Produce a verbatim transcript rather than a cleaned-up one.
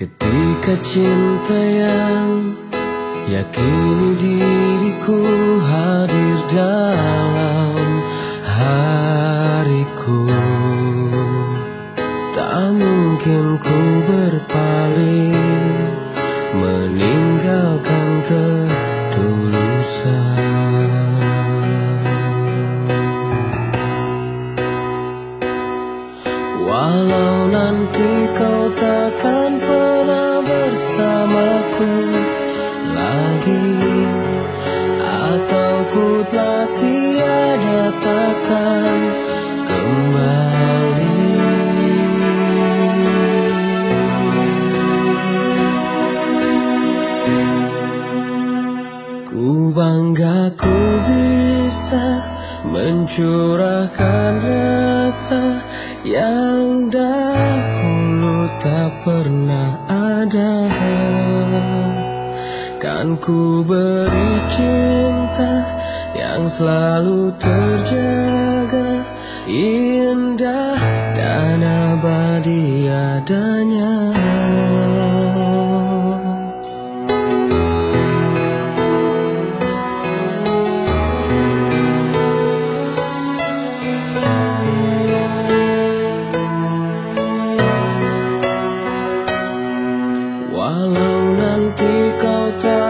Ketika cinta yang yakini diriku hadir dalam hariku, tak mungkin ku berpaling meninggalkan ketulusan. Walau nanti kau takkan pernah bersamaku lagi, atau ku telah tiada takkan kembali. Ku bangga ku bisa mencurahkan rasa yang dahulu tak pernah ada. Kan ku beri cinta yang selalu terjaga, indah dan abadi adanya. Walau nanti kau tak